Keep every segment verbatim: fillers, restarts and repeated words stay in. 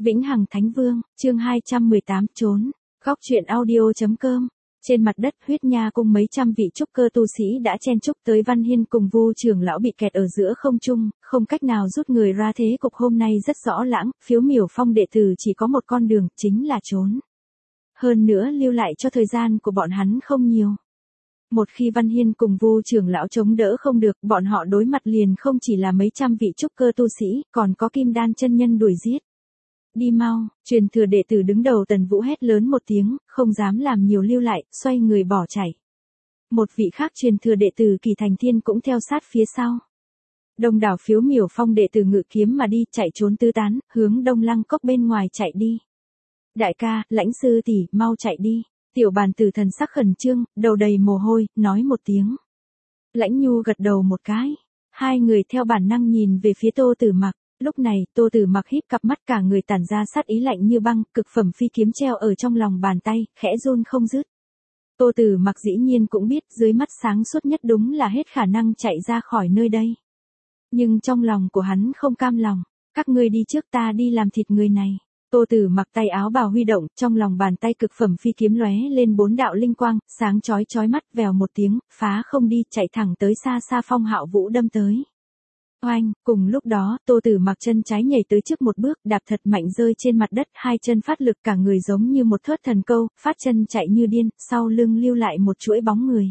Vĩnh Hằng Thánh Vương, chương hai trăm mười tám trốn. Góc truyện audio.com. Trên mặt đất Huyết Nha cung mấy trăm vị trúc cơ tu sĩ đã chen chúc tới Văn Hiên cùng Vu trưởng lão bị kẹt ở giữa không trung, không cách nào rút người ra. Thế cục hôm nay rất rõ lãng, Phiếu Miểu Phong đệ tử chỉ có một con đường, chính là trốn. Hơn nữa lưu lại cho thời gian của bọn hắn không nhiều. Một khi Văn Hiên cùng Vu trưởng lão chống đỡ không được, bọn họ đối mặt liền không chỉ là mấy trăm vị trúc cơ tu sĩ, còn có Kim Đan chân nhân đuổi giết. Đi mau, truyền thừa đệ tử đứng đầu Tần Vũ hét lớn một tiếng, không dám làm nhiều lưu lại, xoay người bỏ chạy. Một vị khác truyền thừa đệ tử Kỳ Thành Thiên cũng theo sát phía sau. Đông đảo Phiếu Miểu Phong đệ tử ngự kiếm mà đi, chạy trốn tứ tán, hướng Đông Lăng Cốc bên ngoài chạy đi. Đại ca, Lãnh sư tỷ, mau chạy đi. Tiểu Bàn Tử thần sắc khẩn trương, đầu đầy mồ hôi, nói một tiếng. Lãnh Nhu gật đầu một cái. Hai người theo bản năng nhìn về phía Tô Tử Mặc. Lúc này, Tô Tử Mặc híp cặp mắt, cả người tản ra sát ý lạnh như băng, cực phẩm phi kiếm treo ở trong lòng bàn tay, khẽ run không dứt. Tô Tử Mặc dĩ nhiên cũng biết, dưới mắt sáng suốt nhất đúng là hết khả năng chạy ra khỏi nơi đây. Nhưng trong lòng của hắn không cam lòng, các ngươi đi trước, ta đi làm thịt người này. Tô Tử Mặc tay áo bào huy động, trong lòng bàn tay cực phẩm phi kiếm lóe lên bốn đạo linh quang, sáng chói chói mắt, vèo một tiếng, phá không đi, chạy thẳng tới xa xa Phong Hạo Vũ đâm tới. Oanh, cùng lúc đó, Tô Tử Mặc chân trái nhảy tới trước một bước, đạp thật mạnh rơi trên mặt đất, hai chân phát lực, cả người giống như một thớt thần câu, phát chân chạy như điên, sau lưng lưu lại một chuỗi bóng người.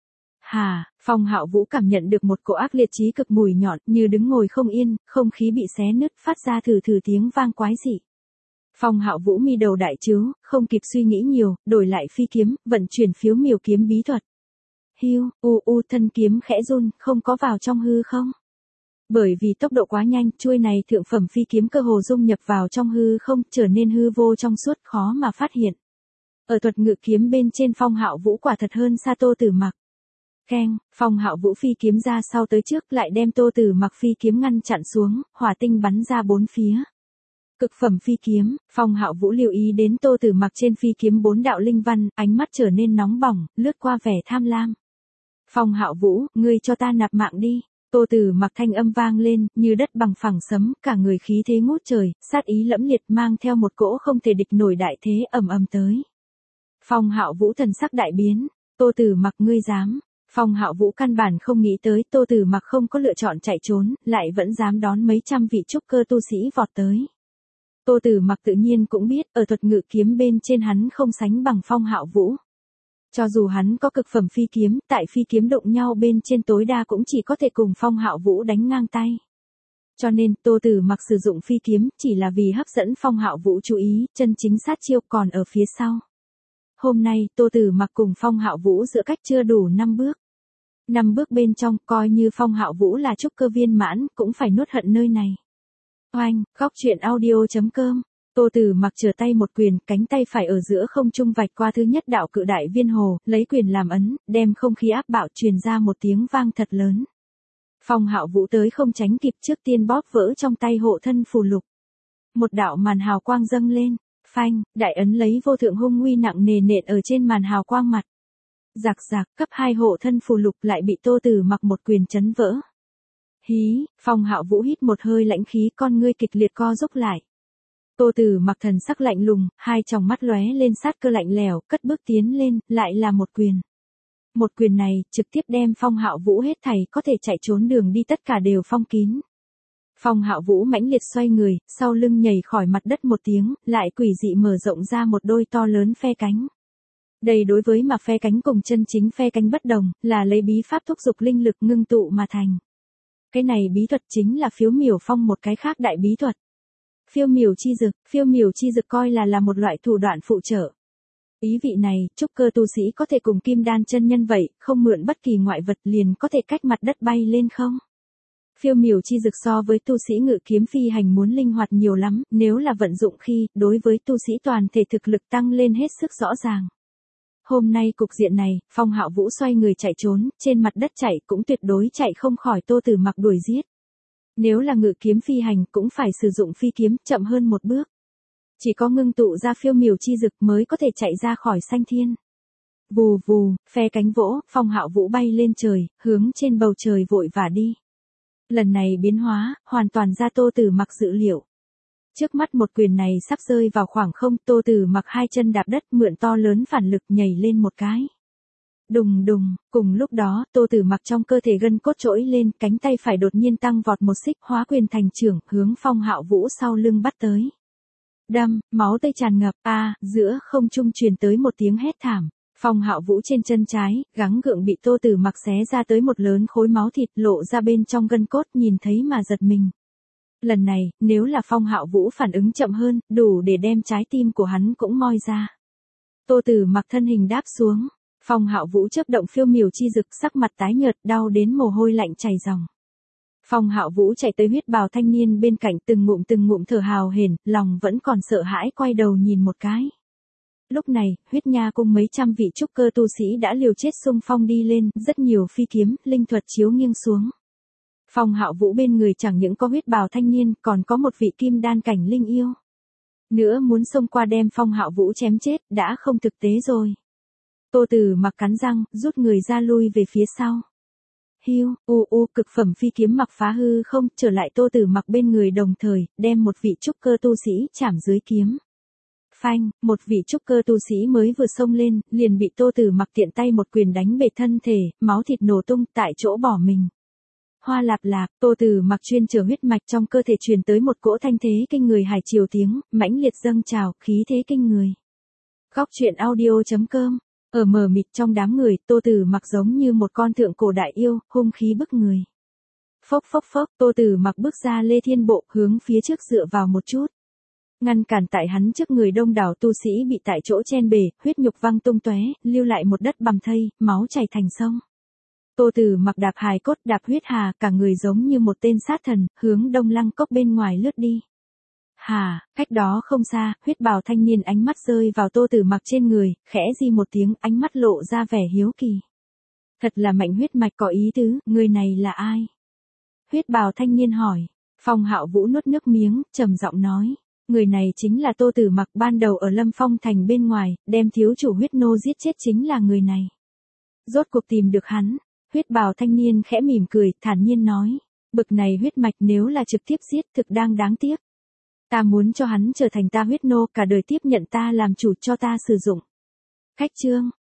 Hà, Phong Hạo Vũ cảm nhận được một cỗ ác liệt chí cực mùi nhọn, như đứng ngồi không yên, không khí bị xé nứt, phát ra thử thử tiếng vang quái dị. Phong Hạo Vũ mi đầu đại trướng, không kịp suy nghĩ nhiều, đổi lại phi kiếm, vận chuyển Phiếu Miểu kiếm bí thuật. Hiu, u u thân kiếm khẽ run, không có vào trong hư không. Bởi vì tốc độ quá nhanh, chuôi này thượng phẩm phi kiếm cơ hồ dung nhập vào trong hư không, trở nên hư vô trong suốt, khó mà phát hiện. Ở thuật ngự kiếm bên trên Phong Hạo Vũ quả thật hơn xa Tô Tử Mặc. Keng, Phong Hạo Vũ phi kiếm ra sau tới trước, lại đem Tô Tử Mặc phi kiếm ngăn chặn xuống, hỏa tinh bắn ra bốn phía. Cực phẩm phi kiếm, Phong Hạo Vũ lưu ý đến Tô Tử Mặc trên phi kiếm bốn đạo linh văn, ánh mắt trở nên nóng bỏng, lướt qua vẻ tham lam. Phong Hạo Vũ, ngươi cho ta nạp mạng đi. Tô Tử Mặc thanh âm vang lên, như đất bằng phẳng sấm, cả người khí thế ngút trời, sát ý lẫm liệt, mang theo một cỗ không thể địch nổi đại thế ầm ầm tới. Phong Hạo Vũ thần sắc đại biến, Tô Tử Mặc ngươi dám? Phong Hạo Vũ căn bản không nghĩ tới Tô Tử Mặc không có lựa chọn chạy trốn, lại vẫn dám đón mấy trăm vị trúc cơ tu sĩ vọt tới. Tô Tử Mặc tự nhiên cũng biết, ở thuật ngự kiếm bên trên hắn không sánh bằng Phong Hạo Vũ. Cho dù hắn có cực phẩm phi kiếm, tại phi kiếm đụng nhau bên trên tối đa cũng chỉ có thể cùng Phong Hạo Vũ đánh ngang tay. Cho nên, Tô Tử Mặc sử dụng phi kiếm, chỉ là vì hấp dẫn Phong Hạo Vũ chú ý, chân chính sát chiêu còn ở phía sau. Hôm nay, Tô Tử Mặc cùng Phong Hạo Vũ giữa cách chưa đủ năm bước. năm bước bên trong, coi như Phong Hạo Vũ là trúc cơ viên mãn, cũng phải nuốt hận nơi này. Oanh, góc truyện audio.com. Tô Tử Mặc trở tay một quyền, cánh tay phải ở giữa không trung vạch qua thứ nhất đạo cự đại viên hồ, lấy quyền làm ấn, đem không khí áp bạo truyền ra một tiếng vang thật lớn. Phong Hạo Vũ tới không tránh kịp, trước tiên bóp vỡ trong tay hộ thân phù lục. Một đạo màn hào quang dâng lên, phanh, đại ấn lấy vô thượng hung uy nặng nề nện ở trên màn hào quang mặt. Rạc rạc, cấp hai hộ thân phù lục lại bị Tô Tử Mặc một quyền chấn vỡ. Hí, Phong Hạo Vũ hít một hơi lãnh khí, con ngươi kịch liệt co rúm lại. Tô Tử Mặc thần sắc lạnh lùng, hai tròng mắt lóe lên sát cơ lạnh lẽo, cất bước tiến lên, lại là một quyền. Một quyền này, trực tiếp đem Phong Hạo Vũ hết thảy có thể chạy trốn đường đi tất cả đều phong kín. Phong Hạo Vũ mãnh liệt xoay người, sau lưng nhảy khỏi mặt đất một tiếng, lại quỷ dị mở rộng ra một đôi to lớn phe cánh. Đây đối với mà phe cánh cùng chân chính phe cánh bất đồng, là lấy bí pháp thúc dục linh lực ngưng tụ mà thành. Cái này bí thuật chính là Phiếu Miểu Phong một cái khác đại bí thuật. Phiêu miểu chi dực, phiêu miểu chi dực coi là là một loại thủ đoạn phụ trợ. Ý vị này, trúc cơ tu sĩ có thể cùng Kim Đan chân nhân vậy, không mượn bất kỳ ngoại vật liền có thể cách mặt đất bay lên không. Phiêu miểu chi dực so với tu sĩ ngự kiếm phi hành muốn linh hoạt nhiều lắm, nếu là vận dụng khi, đối với tu sĩ toàn thể thực lực tăng lên hết sức rõ ràng. Hôm nay cục diện này, Phong Hạo Vũ xoay người chạy trốn, trên mặt đất chạy cũng tuyệt đối chạy không khỏi Tô Tử Mặc đuổi giết. Nếu là ngự kiếm phi hành cũng phải sử dụng phi kiếm, chậm hơn một bước. Chỉ có ngưng tụ ra phiêu miểu chi dực mới có thể chạy ra khỏi sanh thiên. Vù vù, phe cánh vỗ, Phong Hạo Vũ bay lên trời, hướng trên bầu trời vội vã đi. Lần này biến hóa, hoàn toàn ra Tô Tử Mặc dự liệu. Trước mắt một quyền này sắp rơi vào khoảng không, Tô Tử Mặc hai chân đạp đất mượn to lớn phản lực nhảy lên một cái. Đùng đùng, cùng lúc đó, Tô Tử Mặc trong cơ thể gân cốt trỗi lên, cánh tay phải đột nhiên tăng vọt một xích, hóa quyền thành chưởng, hướng Phong Hạo Vũ sau lưng bắt tới. Đâm, máu tươi tràn ngập, a, à, giữa không trung truyền tới một tiếng hét thảm. Phong Hạo Vũ trên chân trái, gắng gượng bị Tô Tử Mặc xé ra tới một lớn khối máu thịt, lộ ra bên trong gân cốt, nhìn thấy mà giật mình. Lần này, nếu là Phong Hạo Vũ phản ứng chậm hơn, đủ để đem trái tim của hắn cũng moi ra. Tô Tử Mặc thân hình đáp xuống. Phong Hạo Vũ chớp động phiêu miểu chi dực, sắc mặt tái nhợt, đau đến mồ hôi lạnh chảy ròng. Phong Hạo Vũ chạy tới huyết bào thanh niên bên cạnh, từng ngụm từng ngụm thở hào hển, lòng vẫn còn sợ hãi, quay đầu nhìn một cái. Lúc này, huyết nha cung mấy trăm vị trúc cơ tu sĩ đã liều chết xung phong đi lên, rất nhiều phi kiếm, linh thuật chiếu nghiêng xuống. Phong Hạo Vũ bên người chẳng những có huyết bào thanh niên, còn có một vị kim đan cảnh linh yêu. Nữa muốn xông qua đem Phong Hạo Vũ chém chết, đã không thực tế rồi. Tô Tử Mặc cắn răng, rút người ra lui về phía sau. Hiu, u u, cực phẩm phi kiếm mặc phá hư không, trở lại Tô Tử Mặc bên người đồng thời, đem một vị trúc cơ tu sĩ chạm dưới kiếm. Phanh, một vị trúc cơ tu sĩ mới vừa xông lên, liền bị Tô Tử Mặc tiện tay một quyền đánh bể thân thể, máu thịt nổ tung tại chỗ bỏ mình. Hoa lạp lạp, Tô Tử Mặc chuyên trở huyết mạch trong cơ thể truyền tới một cỗ thanh thế kinh người hải triều tiếng, mãnh liệt dâng trào, khí thế kinh người. Góc truyện audio chấm com. Ở mờ mịt trong đám người, Tô Tử Mặc giống như một con thượng cổ đại yêu, hung khí bức người. Phốc phốc phốc, Tô Tử Mặc bước ra lê thiên bộ, hướng phía trước dựa vào một chút. Ngăn cản tại hắn trước người đông đảo tu sĩ bị tại chỗ chen bể, huyết nhục văng tung tóe, lưu lại một đất bầm thây, máu chảy thành sông. Tô Tử Mặc đạp hài cốt, đạp huyết hà, cả người giống như một tên sát thần, hướng Đông Lăng cốc bên ngoài lướt đi. Hà, cách đó không xa, huyết bào thanh niên ánh mắt rơi vào Tô Tử Mặc trên người, khẽ di một tiếng, ánh mắt lộ ra vẻ hiếu kỳ. Thật là mạnh huyết mạch có ý tứ, người này là ai? Huyết bào thanh niên hỏi. Phong Hạo Vũ nuốt nước miếng, trầm giọng nói. Người này chính là Tô Tử Mặc, ban đầu ở Lâm Phong thành bên ngoài, đem thiếu chủ huyết nô giết chết chính là người này. Rốt cuộc tìm được hắn. Huyết bào thanh niên khẽ mỉm cười, thản nhiên nói. Bực này huyết mạch nếu là trực tiếp giết thực đang đáng tiếc. Ta muốn cho hắn trở thành ta huyết nô, cả đời tiếp nhận ta làm chủ cho ta sử dụng. Khách chương.